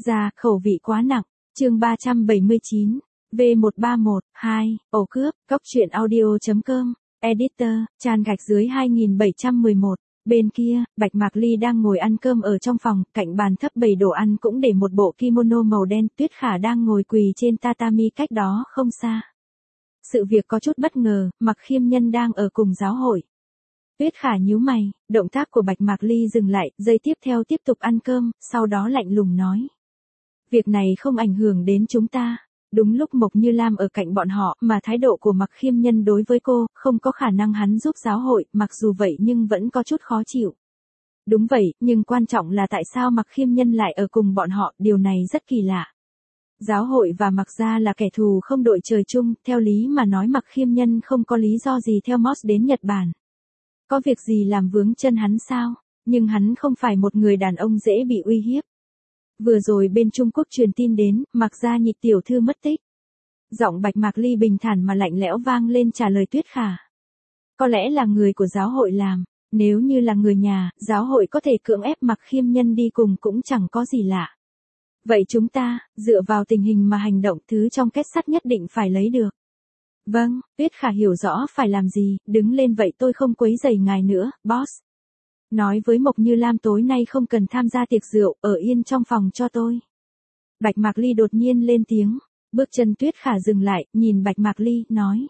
Ra, khẩu vị quá nặng. Chương 379. V131, 2, ổ cướp, cóc truyện audio.com. Editor, Chan gạch dưới 2711. Bên kia, Bạch Mạc Ly đang ngồi ăn cơm ở trong phòng, cạnh bàn thấp bày đồ ăn cũng để một bộ kimono màu đen. Tuyết Khả đang ngồi quỳ trên tatami cách đó không xa. Sự việc có chút bất ngờ, Mặc Khiêm Nhân đang ở cùng giáo hội. Tuyết Khả nhíu mày, động tác của Bạch Mạc Ly dừng lại, giây tiếp theo tiếp tục ăn cơm, sau đó lạnh lùng nói. Việc này không ảnh hưởng đến chúng ta. Đúng lúc Mộc Như Lam ở cạnh bọn họ, mà thái độ của Mặc Khiêm Nhân đối với cô, không có khả năng hắn giúp giáo hội, mặc dù vậy nhưng vẫn có chút khó chịu. Đúng vậy, nhưng quan trọng là tại sao Mặc Khiêm Nhân lại ở cùng bọn họ, điều này rất kỳ lạ. Giáo hội và Mặc gia là kẻ thù không đội trời chung, theo lý mà nói Mặc Khiêm Nhân không có lý do gì theo Moss đến Nhật Bản. Có việc gì làm vướng chân hắn sao? Nhưng hắn không phải một người đàn ông dễ bị uy hiếp. Vừa rồi bên Trung Quốc truyền tin đến, Mặc gia Nhị tiểu thư mất tích. Giọng Bạch Mạc Ly bình thản mà lạnh lẽo vang lên trả lời Tuyết Khả. Có lẽ là người của giáo hội làm, nếu như là người nhà, giáo hội có thể cưỡng ép Mặc Khiêm Nhân đi cùng cũng chẳng có gì lạ. Vậy chúng ta, dựa vào tình hình mà hành động, thứ trong kết sắt nhất định phải lấy được. Vâng, Tuyết Khả hiểu rõ phải làm gì, đứng lên vậy tôi không quấy rầy ngài nữa, boss. Nói với Mộc Như Lam tối nay không cần tham gia tiệc rượu, ở yên trong phòng cho tôi. Bạch Mạc Ly đột nhiên lên tiếng, bước chân Tuyết Khả dừng lại, nhìn Bạch Mạc Ly, nói.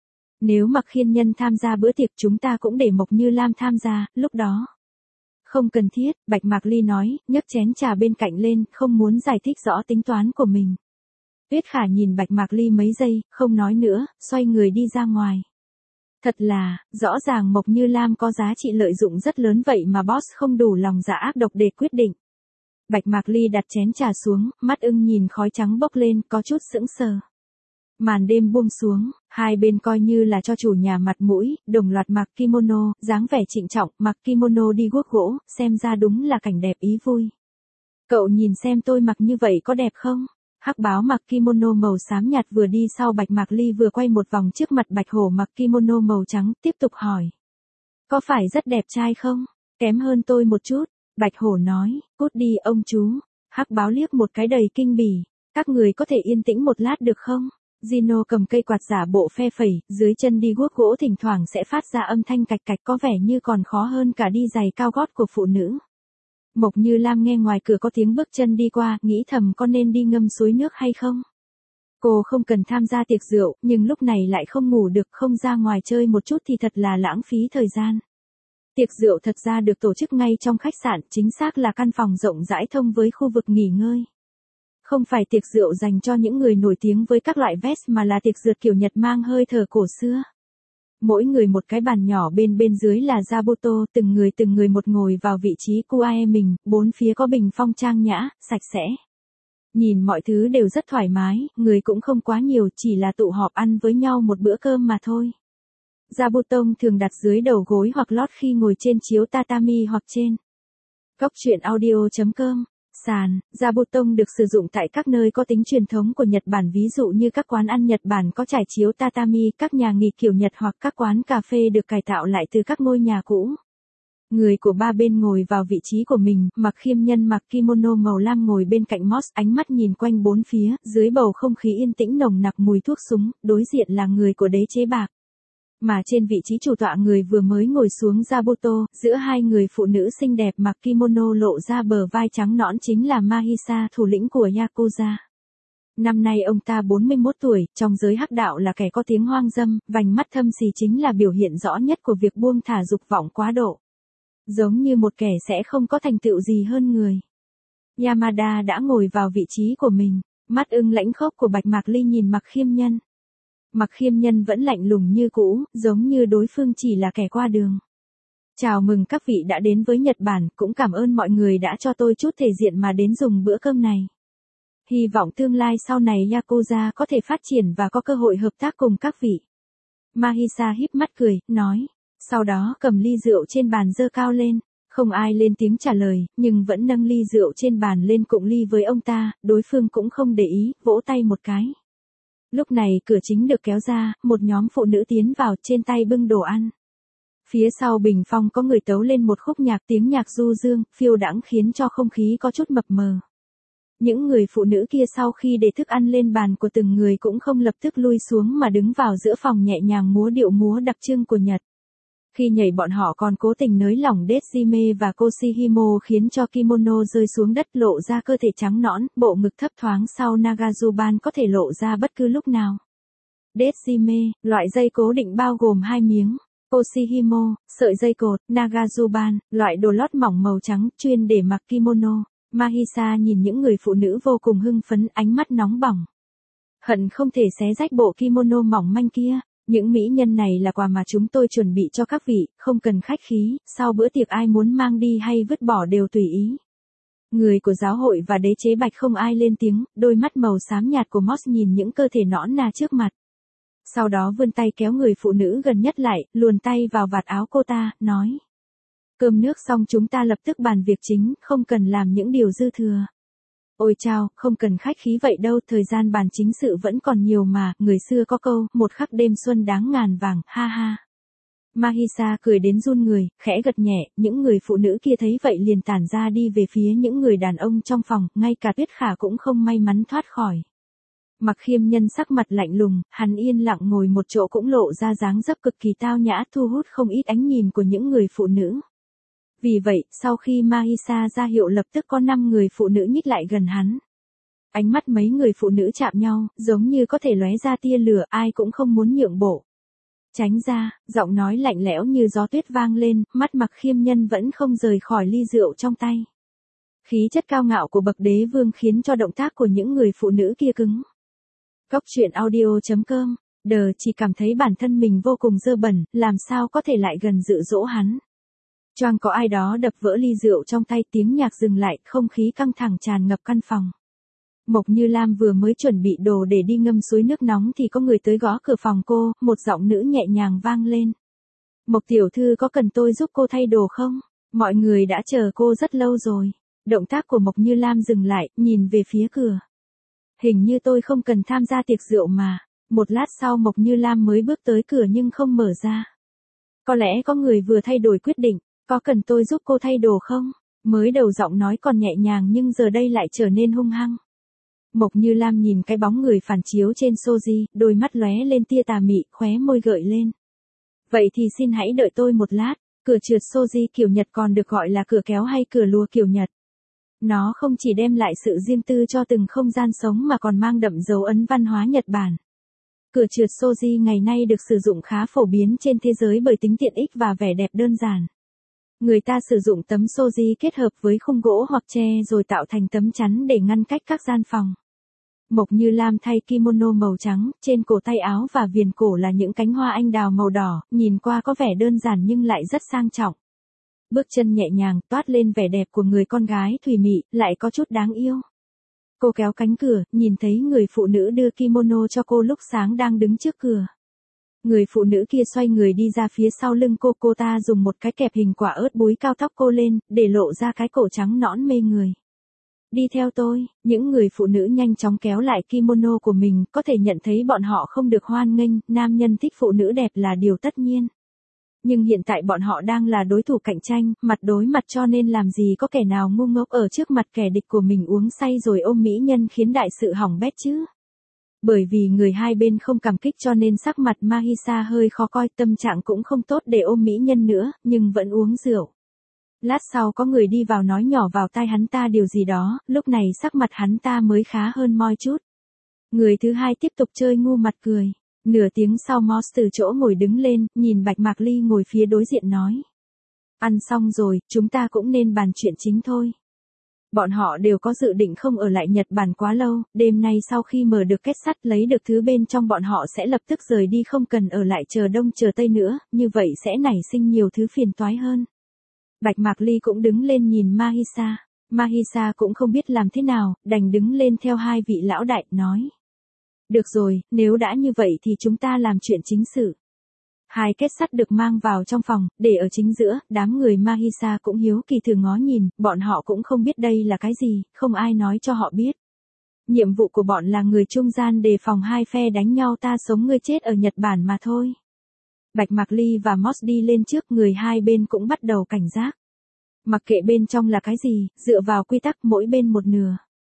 Nếu Mặc Khiêm Nhân tham gia bữa tiệc chúng ta cũng để Mộc Như Lam tham gia, lúc đó. Không cần thiết, Bạch Mạc Ly nói, nhấc chén trà bên cạnh lên, không muốn giải thích rõ tính toán của mình. Tuyết Khả nhìn Bạch Mạc Ly mấy giây, không nói nữa, xoay người đi ra ngoài. Thật là, rõ ràng Mộc Như Lam có giá trị lợi dụng rất lớn vậy mà boss không đủ lòng dạ ác độc để quyết định. Bạch Mạc Ly đặt chén trà xuống, mắt ưng nhìn khói trắng bốc lên, có chút sững sờ. Màn đêm buông xuống, hai bên coi như là cho chủ nhà mặt mũi, đồng loạt mặc kimono, dáng vẻ trịnh trọng, mặc kimono đi guốc gỗ, xem ra đúng là cảnh đẹp ý vui. Cậu nhìn xem tôi mặc như vậy có đẹp không? Hắc Báo mặc kimono màu xám nhạt vừa đi sau Bạch Mạc Ly vừa quay một vòng trước mặt Bạch Hổ mặc kimono màu trắng, tiếp tục hỏi. Có phải rất đẹp trai không? Kém hơn tôi một chút. Bạch Hổ nói, cút đi ông chú. Hắc Báo liếc một cái đầy kinh bỉ. Các người có thể yên tĩnh một lát được không? Gino cầm cây quạt giả bộ phe phẩy, dưới chân đi guốc gỗ thỉnh thoảng sẽ phát ra âm thanh cạch cạch có vẻ như còn khó hơn cả đi giày cao gót của phụ nữ. Mộc Như Lam nghe ngoài cửa có tiếng bước chân đi qua, nghĩ thầm có nên đi ngâm suối nước hay không? Cô không cần tham gia tiệc rượu, nhưng lúc này lại không ngủ được, không ra ngoài chơi một chút thì thật là lãng phí thời gian. Tiệc rượu thật ra được tổ chức ngay trong khách sạn, chính xác là căn phòng rộng rãi thông với khu vực nghỉ ngơi. Không phải tiệc rượu dành cho những người nổi tiếng với các loại vest mà là tiệc rượt kiểu Nhật mang hơi thở cổ xưa. Mỗi người một cái bàn nhỏ bên dưới là Zabuto, từng người một ngồi vào vị trí Kuae mình, bốn phía có bình phong trang nhã, sạch sẽ. Nhìn mọi thứ đều rất thoải mái, người cũng không quá nhiều, chỉ là tụ họp ăn với nhau một bữa cơm mà thôi. Zabuto thường đặt dưới đầu gối hoặc lót khi ngồi trên chiếu tatami hoặc trên cóc truyện audio.com. Sàn, Zabuton được sử dụng tại các nơi có tính truyền thống của Nhật Bản, ví dụ như các quán ăn Nhật Bản có trải chiếu tatami, các nhà nghỉ kiểu Nhật hoặc các quán cà phê được cải tạo lại từ các ngôi nhà cũ. Người của ba bên ngồi vào vị trí của mình, Mặc Khiêm Nhân mặc kimono màu lam ngồi bên cạnh Moss, ánh mắt nhìn quanh bốn phía, dưới bầu không khí yên tĩnh nồng nặc mùi thuốc súng, đối diện là người của đế chế bạc. Mà trên vị trí chủ tọa người vừa mới ngồi xuống Zabuto, giữa hai người phụ nữ xinh đẹp mặc kimono lộ ra bờ vai trắng nõn chính là Mahisa, thủ lĩnh của Yakuza. Năm nay ông ta 41 tuổi, trong giới hắc đạo là kẻ có tiếng hoang dâm, vành mắt thâm xì chính là biểu hiện rõ nhất của việc buông thả dục vọng quá độ. Giống như một kẻ sẽ không có thành tựu gì hơn người. Yamada đã ngồi vào vị trí của mình, mắt ưng lãnh khốc của Bạch Mạc Ly nhìn Mặc Khiêm Nhân. Mặc Khiêm Nhân vẫn lạnh lùng như cũ, giống như đối phương chỉ là kẻ qua đường. Chào mừng các vị đã đến với Nhật Bản, cũng cảm ơn mọi người đã cho tôi chút thể diện mà đến dùng bữa cơm này. Hy vọng tương lai sau này Yakuza có thể phát triển và có cơ hội hợp tác cùng các vị. Mahisa híp mắt cười, nói. Sau đó cầm ly rượu trên bàn giơ cao lên, không ai lên tiếng trả lời, nhưng vẫn nâng ly rượu trên bàn lên cụng ly với ông ta, đối phương cũng không để ý, vỗ tay một cái. Lúc này cửa chính được kéo ra, một nhóm phụ nữ tiến vào, trên tay bưng đồ ăn. Phía sau bình phong có người tấu lên một khúc nhạc, tiếng nhạc du dương, phiêu đãng khiến cho không khí có chút mập mờ. Những người phụ nữ kia sau khi để thức ăn lên bàn của từng người cũng không lập tức lui xuống mà đứng vào giữa phòng nhẹ nhàng múa điệu múa đặc trưng của Nhật. Khi nhảy bọn họ còn cố tình nới lỏng Dejime và Koshihimo khiến cho kimono rơi xuống đất lộ ra cơ thể trắng nõn, bộ ngực thấp thoáng sau Nagazuban có thể lộ ra bất cứ lúc nào. Dejime, loại dây cố định bao gồm 2 miếng. Koshihimo, sợi dây cột. Nagazuban, loại đồ lót mỏng màu trắng chuyên để mặc kimono. Mahisa nhìn những người phụ nữ vô cùng hưng phấn, ánh mắt nóng bỏng. Hận không thể xé rách bộ kimono mỏng manh kia. Những mỹ nhân này là quà mà chúng tôi chuẩn bị cho các vị, không cần khách khí, sau bữa tiệc ai muốn mang đi hay vứt bỏ đều tùy ý. Người của giáo hội và đế chế Bạch không ai lên tiếng, đôi mắt màu xám nhạt của Moss nhìn những cơ thể nõn nà trước mặt. Sau đó vươn tay kéo người phụ nữ gần nhất lại, luồn tay vào vạt áo cô ta, nói. Cơm nước xong chúng ta lập tức bàn việc chính, không cần làm những điều dư thừa. Ôi chao, không cần khách khí vậy đâu, thời gian bàn chính sự vẫn còn nhiều mà, người xưa có câu, một khắc đêm xuân đáng ngàn vàng, ha ha. Mahisa cười đến run người, khẽ gật nhẹ, những người phụ nữ kia thấy vậy liền tản ra đi về phía những người đàn ông trong phòng, ngay cả Tuyết Khả cũng không may mắn thoát khỏi. Mặc Khiêm Nhân sắc mặt lạnh lùng, hắn yên lặng ngồi một chỗ cũng lộ ra dáng dấp cực kỳ tao nhã thu hút không ít ánh nhìn của những người phụ nữ. Vì vậy, sau khi Mahisa ra hiệu lập tức có 5 người phụ nữ nhích lại gần hắn. Ánh mắt mấy người phụ nữ chạm nhau, giống như có thể lóe ra tia lửa, ai cũng không muốn nhượng bộ. Tránh ra, giọng nói lạnh lẽo như gió tuyết vang lên, mắt Mặc Khiêm Nhân vẫn không rời khỏi ly rượu trong tay. Khí chất cao ngạo của bậc đế vương khiến cho động tác của những người phụ nữ kia cứng. Cốc truyện audio.com, Đờ chỉ cảm thấy bản thân mình vô cùng dơ bẩn, làm sao có thể lại gần dụ dỗ hắn. Choang có ai đó đập vỡ ly rượu trong tay, tiếng nhạc dừng lại, không khí căng thẳng tràn ngập căn phòng. Mộc Như Lam vừa mới chuẩn bị đồ để đi ngâm suối nước nóng thì có người tới gõ cửa phòng cô, một giọng nữ nhẹ nhàng vang lên. Mộc tiểu thư có cần tôi giúp cô thay đồ không? Mọi người đã chờ cô rất lâu rồi. Động tác của Mộc Như Lam dừng lại, nhìn về phía cửa. Hình như tôi không cần tham gia tiệc rượu mà. Một lát sau Mộc Như Lam mới bước tới cửa nhưng không mở ra. Có lẽ có người vừa thay đổi quyết định. Có cần tôi giúp cô thay đồ không? Mới đầu giọng nói còn nhẹ nhàng nhưng giờ đây lại trở nên hung hăng. Mộc Như Lam nhìn cái bóng người phản chiếu trên Soji, đôi mắt lóe lên tia tà mị, khóe môi gợi lên. Vậy thì xin hãy đợi tôi một lát. Cửa trượt Soji kiểu Nhật còn được gọi là cửa kéo hay cửa lùa kiểu Nhật. Nó không chỉ đem lại sự riêng tư cho từng không gian sống mà còn mang đậm dấu ấn văn hóa Nhật Bản. Cửa trượt Soji ngày nay được sử dụng khá phổ biến trên thế giới bởi tính tiện ích và vẻ đẹp đơn giản. Người ta sử dụng tấm Soji kết hợp với khung gỗ hoặc tre rồi tạo thành tấm chắn để ngăn cách các gian phòng. Mộc Như Lam thay kimono màu trắng, trên cổ tay áo và viền cổ là những cánh hoa anh đào màu đỏ, nhìn qua có vẻ đơn giản nhưng lại rất sang trọng. Bước chân nhẹ nhàng, toát lên vẻ đẹp của người con gái thùy mị, lại có chút đáng yêu. Cô kéo cánh cửa, nhìn thấy người phụ nữ đưa kimono cho cô lúc sáng đang đứng trước cửa. Người phụ nữ kia xoay người đi ra phía sau lưng cô ta dùng một cái kẹp hình quả ớt búi cao tóc cô lên, để lộ ra cái cổ trắng nõn mê người. Đi theo tôi, những người phụ nữ nhanh chóng kéo lại kimono của mình, có thể nhận thấy bọn họ không được hoan nghênh, nam nhân thích phụ nữ đẹp là điều tất nhiên. Nhưng hiện tại bọn họ đang là đối thủ cạnh tranh, mặt đối mặt cho nên làm gì có kẻ nào ngu ngốc ở trước mặt kẻ địch của mình uống say rồi ôm mỹ nhân khiến đại sự hỏng bét chứ. Bởi vì người hai bên không cảm kích cho nên sắc mặt Mahisa hơi khó coi, tâm trạng cũng không tốt để ôm mỹ nhân nữa, nhưng vẫn uống rượu. Lát sau có người đi vào nói nhỏ vào tai hắn ta điều gì đó, lúc này sắc mặt hắn ta mới khá hơn moi chút. Người thứ hai tiếp tục chơi ngu mặt cười. Nửa tiếng sau Moss từ chỗ ngồi đứng lên, nhìn Bạch Mạc Ly ngồi phía đối diện nói. Ăn xong rồi, chúng ta cũng nên bàn chuyện chính thôi. Bọn họ đều có dự định không ở lại Nhật Bản quá lâu, đêm nay sau khi mở được kết sắt lấy được thứ bên trong bọn họ sẽ lập tức rời đi không cần ở lại chờ đông chờ tây nữa, như vậy sẽ nảy sinh nhiều thứ phiền toái hơn. Bạch Mạc Ly cũng đứng lên nhìn Mahisa. Mahisa cũng không biết làm thế nào, đành đứng lên theo hai vị lão đại, nói. Được rồi, nếu đã như vậy thì chúng ta làm chuyện chính sự. Hai kết sắt được mang vào trong phòng, để ở chính giữa, đám người Mahisa cũng hiếu kỳ thử ngó nhìn, bọn họ cũng không biết đây là cái gì, không ai nói cho họ biết. Nhiệm vụ của bọn là người trung gian đề phòng hai phe đánh nhau ta sống ngươi chết ở Nhật Bản mà thôi. Bạch Mạc Ly và Moss đi lên trước, người hai bên cũng bắt đầu cảnh giác. Mặc kệ bên trong là cái gì, dựa vào quy tắc mỗi bên một nửa.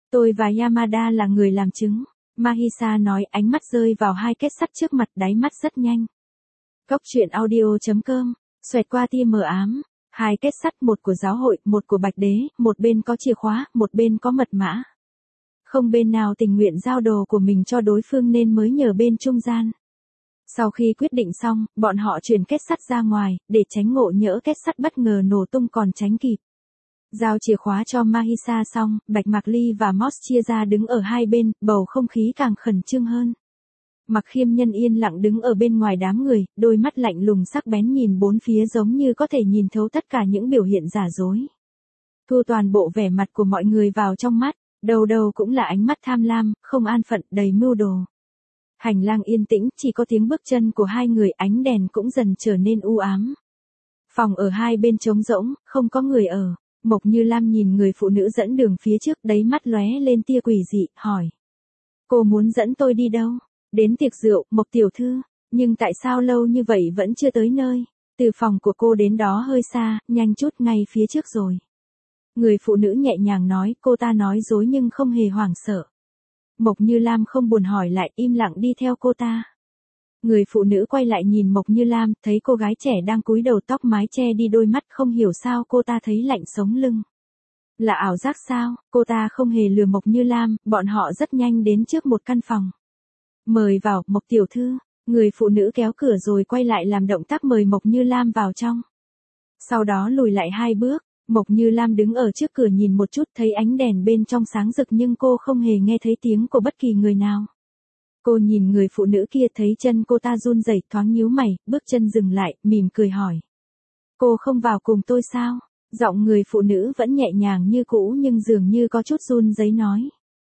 Tôi và Yamada là người làm chứng. Mahisa nói, ánh mắt rơi vào hai kết sắt trước mặt, đáy mắt rất nhanh. Cốc truyện audio.com, xoẹt qua tia mờ ám. Hai kết sắt, một của giáo hội, một của Bạch Đế, một bên có chìa khóa, một bên có mật mã. Không bên nào tình nguyện giao đồ của mình cho đối phương nên mới nhờ bên trung gian. Sau khi quyết định xong, bọn họ chuyển kết sắt ra ngoài, để tránh ngộ nhỡ kết sắt bất ngờ nổ tung còn tránh kịp. Giao chìa khóa cho Mahisa xong, Bạch Mạc Ly và Moss chia ra đứng ở hai bên, bầu không khí càng khẩn trương hơn. Mặc Khiêm Nhân yên lặng đứng ở bên ngoài đám người, đôi mắt lạnh lùng sắc bén nhìn bốn phía giống như có thể nhìn thấu tất cả những biểu hiện giả dối. Thu toàn bộ vẻ mặt của mọi người vào trong mắt, đầu đầu cũng là ánh mắt tham lam, không an phận, đầy mưu đồ. Hành lang yên tĩnh, chỉ có tiếng bước chân của hai người, ánh đèn cũng dần trở nên u ám. Phòng ở hai bên trống rỗng, không có người ở. Mộc Như Lam nhìn người phụ nữ dẫn đường phía trước, đáy mắt lóe lên tia quỷ dị, hỏi. Cô muốn dẫn tôi đi đâu? Đến tiệc rượu, Mộc tiểu thư. Nhưng tại sao lâu như vậy vẫn chưa tới nơi? Từ phòng của cô đến đó hơi xa, nhanh chút, ngay phía trước rồi. Người phụ nữ nhẹ nhàng nói, cô ta nói dối nhưng không hề hoảng sợ. Mộc Như Lam không buồn hỏi lại, im lặng đi theo cô ta. Người phụ nữ quay lại nhìn Mộc Như Lam, thấy cô gái trẻ đang cúi đầu, tóc mái che đi đôi mắt, không hiểu sao cô ta thấy lạnh sống lưng. Là ảo giác sao? Cô ta không hề lừa Mộc Như Lam, bọn họ rất nhanh đến trước một căn phòng. Mời vào, Mộc tiểu thư. Người phụ nữ kéo cửa rồi quay lại làm động tác mời Mộc Như Lam vào trong. Sau đó lùi lại hai bước, Mộc Như Lam đứng ở trước cửa nhìn một chút, thấy ánh đèn bên trong sáng rực nhưng cô không hề nghe thấy tiếng của bất kỳ người nào. Cô nhìn người phụ nữ kia, thấy chân cô ta run rẩy, thoáng nhíu mày, bước chân dừng lại, mỉm cười hỏi. Cô không vào cùng tôi sao? Giọng người phụ nữ vẫn nhẹ nhàng như cũ nhưng dường như có chút run rẩy nói.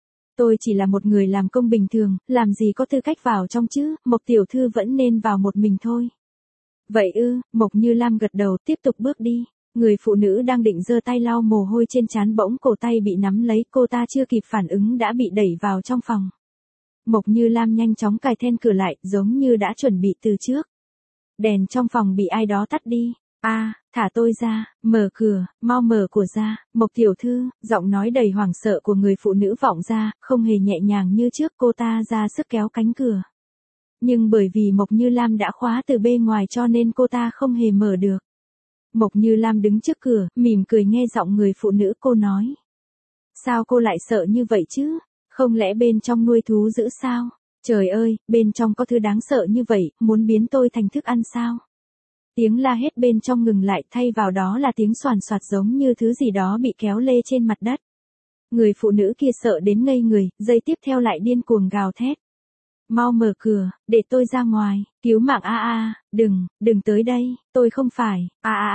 Tôi chỉ là một người làm công bình thường, làm gì có tư cách vào trong chứ, Mộc tiểu thư vẫn nên vào một mình thôi. Vậy ư, Mộc Như Lam gật đầu, tiếp tục bước đi. Người phụ nữ đang định giơ tay lau mồ hôi trên trán, bỗng cổ tay bị nắm lấy, cô ta chưa kịp phản ứng đã bị đẩy vào trong phòng. Mộc Như Lam nhanh chóng cài then cửa lại, giống như đã chuẩn bị từ trước. Đèn trong phòng bị ai đó tắt đi. Thả tôi ra, mở cửa, mau mở cửa ra, Mộc tiểu thư, giọng nói đầy hoảng sợ của người phụ nữ vọng ra, không hề nhẹ nhàng như trước, cô ta ra sức kéo cánh cửa. Nhưng bởi vì Mộc Như Lam đã khóa từ bên ngoài cho nên cô ta không hề mở được. Mộc Như Lam đứng trước cửa, mỉm cười nghe giọng người phụ nữ, cô nói. Sao cô lại sợ như vậy chứ? Không lẽ bên trong nuôi thú dữ sao? Trời ơi, bên trong có thứ đáng sợ như vậy, muốn biến tôi thành thức ăn sao? Tiếng la hét bên trong ngừng lại, thay vào đó là tiếng xoàn xoạt giống như thứ gì đó bị kéo lê trên mặt đất. Người phụ nữ kia sợ đến ngây người, giây tiếp theo lại điên cuồng gào thét. Mau mở cửa, để tôi ra ngoài, cứu mạng đừng tới đây, tôi không phải,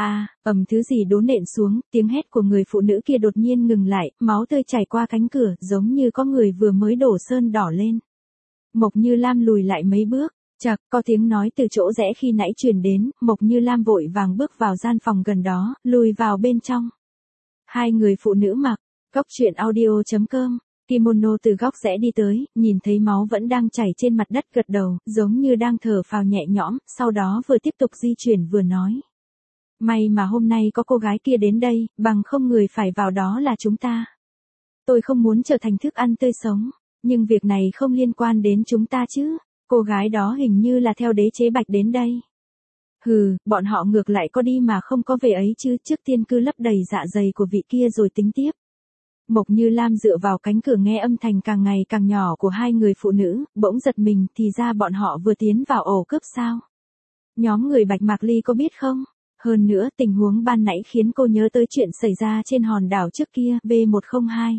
thứ gì đổ nện xuống, tiếng hét của người phụ nữ kia đột nhiên ngừng lại, máu tươi chảy qua cánh cửa, giống như có người vừa mới đổ sơn đỏ lên. Mộc Như Lam lùi lại mấy bước, chậc, có tiếng nói từ chỗ rẽ khi nãy truyền đến, Mộc Như Lam vội vàng bước vào gian phòng gần đó, lùi vào bên trong. Hai người phụ nữ mặc, cốc truyện audio.com. Kimono từ góc rẽ đi tới, nhìn thấy máu vẫn đang chảy trên mặt đất, gật đầu, giống như đang thở phào nhẹ nhõm, sau đó vừa tiếp tục di chuyển vừa nói. May mà hôm nay có cô gái kia đến đây, bằng không người phải vào đó là chúng ta. Tôi không muốn trở thành thức ăn tươi sống, nhưng việc này không liên quan đến chúng ta chứ, cô gái đó hình như là theo đế chế Bạch đến đây. Hừ, bọn họ ngược lại có đi mà không có về ấy chứ, trước tiên cứ lấp đầy dạ dày của vị kia rồi tính tiếp. Mộc Như Lam dựa vào cánh cửa nghe âm thanh càng ngày càng nhỏ của hai người phụ nữ, bỗng giật mình, thì ra bọn họ vừa tiến vào ổ cướp sao? Nhóm người Bạch Mạc Ly có biết không? Hơn nữa, tình huống ban nãy khiến cô nhớ tới chuyện xảy ra trên hòn đảo trước kia, V102.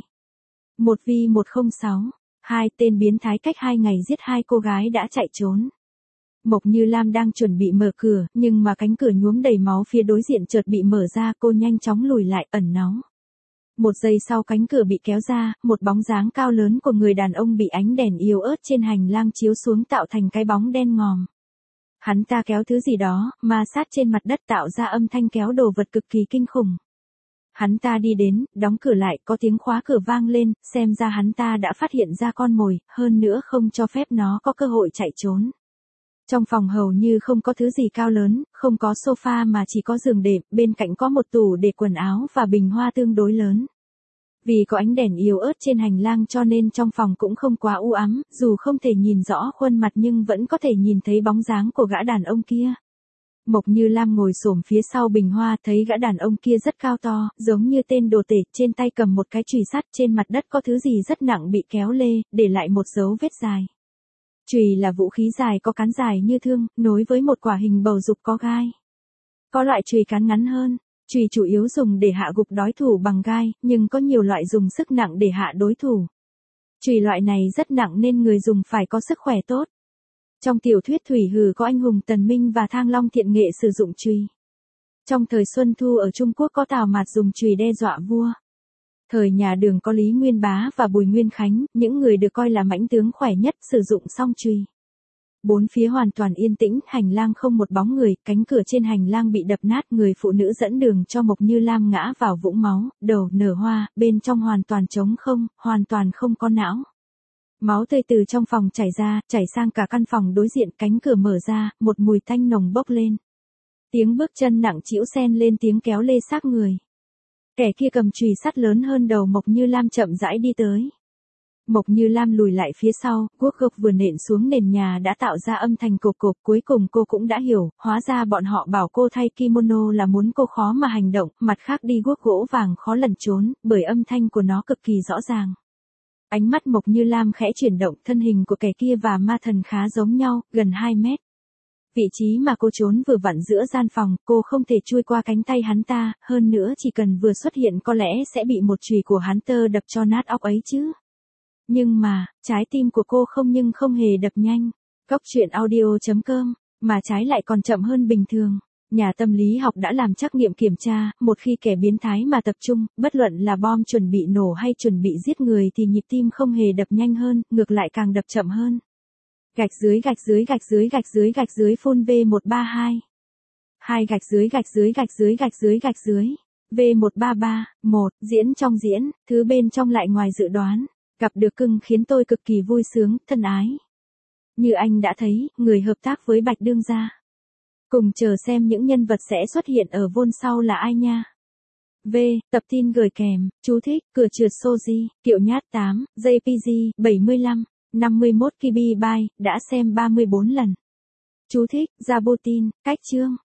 1V106. Hai tên biến thái cách 2 ngày giết hai cô gái đã chạy trốn. Mộc Như Lam đang chuẩn bị mở cửa, nhưng mà cánh cửa nhuốm đầy máu phía đối diện chợt bị mở ra, cô nhanh chóng lùi lại, ẩn náu. Một giây sau cánh cửa bị kéo ra, một bóng dáng cao lớn của người đàn ông bị ánh đèn yếu ớt trên hành lang chiếu xuống tạo thành cái bóng đen ngòm. Hắn ta kéo thứ gì đó, ma sát trên mặt đất tạo ra âm thanh kéo đồ vật cực kỳ kinh khủng. Hắn ta đi đến, đóng cửa lại, có tiếng khóa cửa vang lên, xem ra hắn ta đã phát hiện ra con mồi, hơn nữa không cho phép nó có cơ hội chạy trốn. Trong phòng hầu như không có thứ gì cao lớn, không có sofa mà chỉ có giường đệm, bên cạnh có một tủ để quần áo và bình hoa tương đối lớn. Vì có ánh đèn yếu ớt trên hành lang cho nên trong phòng cũng không quá u ám, dù không thể nhìn rõ khuôn mặt nhưng vẫn có thể nhìn thấy bóng dáng của gã đàn ông kia. Mộc Như Lam ngồi xổm phía sau bình hoa, thấy gã đàn ông kia rất cao to, giống như tên đồ tể, trên tay cầm một cái chùy sắt, trên mặt đất có thứ gì rất nặng bị kéo lê, để lại một dấu vết dài. Chùy là vũ khí dài có cán dài như thương, nối với một quả hình bầu dục có gai. Có loại chùy cán ngắn hơn, chùy chủ yếu dùng để hạ gục đối thủ bằng gai, nhưng có nhiều loại dùng sức nặng để hạ đối thủ. Chùy loại này rất nặng nên người dùng phải có sức khỏe tốt. Trong tiểu thuyết Thủy Hử có anh hùng Tần Minh và Thang Long Thiện Nghệ sử dụng chùy. Trong thời Xuân Thu ở Trung Quốc có Tào Mạt dùng chùy đe dọa vua. Thời nhà Đường có Lý Nguyên Bá và Bùi Nguyên Khánh, những người được coi là mãnh tướng khỏe nhất sử dụng song chùy. Bốn phía hoàn toàn yên tĩnh, hành lang không một bóng người, cánh cửa trên hành lang bị đập nát, người phụ nữ dẫn đường cho Mộc Như Lam ngã vào vũng máu, đầu nở hoa, bên trong hoàn toàn trống không, hoàn toàn không có não. Máu tươi từ trong phòng chảy ra, chảy sang cả căn phòng đối diện, cánh cửa mở ra, một mùi tanh nồng bốc lên. Tiếng bước chân nặng trĩu xen lên tiếng kéo lê xác người. Kẻ kia cầm chùy sắt lớn hơn đầu Mộc Như Lam chậm rãi đi tới. Mộc Như Lam lùi lại phía sau, guốc gộc vừa nện xuống nền nhà đã tạo ra âm thanh cộp cộp, cuối cùng cô cũng đã hiểu, hóa ra bọn họ bảo cô thay kimono là muốn cô khó mà hành động, mặt khác đi guốc gỗ vàng khó lẩn trốn, bởi âm thanh của nó cực kỳ rõ ràng. Ánh mắt Mộc Như Lam khẽ chuyển động, thân hình của kẻ kia và ma thần khá giống nhau, gần 2 mét. Vị trí mà cô trốn vừa vặn giữa gian phòng, cô không thể chui qua cánh tay hắn ta, hơn nữa chỉ cần vừa xuất hiện có lẽ sẽ bị một chùy của hắn tơ đập cho nát óc ấy chứ. Nhưng mà, trái tim của cô không hề đập nhanh. Cóc truyện audio.com, mà trái lại còn chậm hơn bình thường. Nhà tâm lý học đã làm trắc nghiệm kiểm tra, một khi kẻ biến thái mà tập trung, bất luận là bom chuẩn bị nổ hay chuẩn bị giết người thì nhịp tim không hề đập nhanh hơn, ngược lại càng đập chậm hơn. Gạch dưới full V132. 2 gạch dưới. V133, 1, diễn trong diễn, thứ bên trong lại ngoài dự đoán. Gặp được cưng khiến tôi cực kỳ vui sướng, thân ái. Như anh đã thấy, người hợp tác với Bạch Đương gia. Cùng chờ xem những nhân vật sẽ xuất hiện ở Vôn sau là ai nha. V. Tập tin gửi kèm, chú thích, cửa trượt Soji, Kiệu Nhát 8, JPG, 75, 51 KB, đã xem 34 lần. Chú thích, Jabutin, cách chương.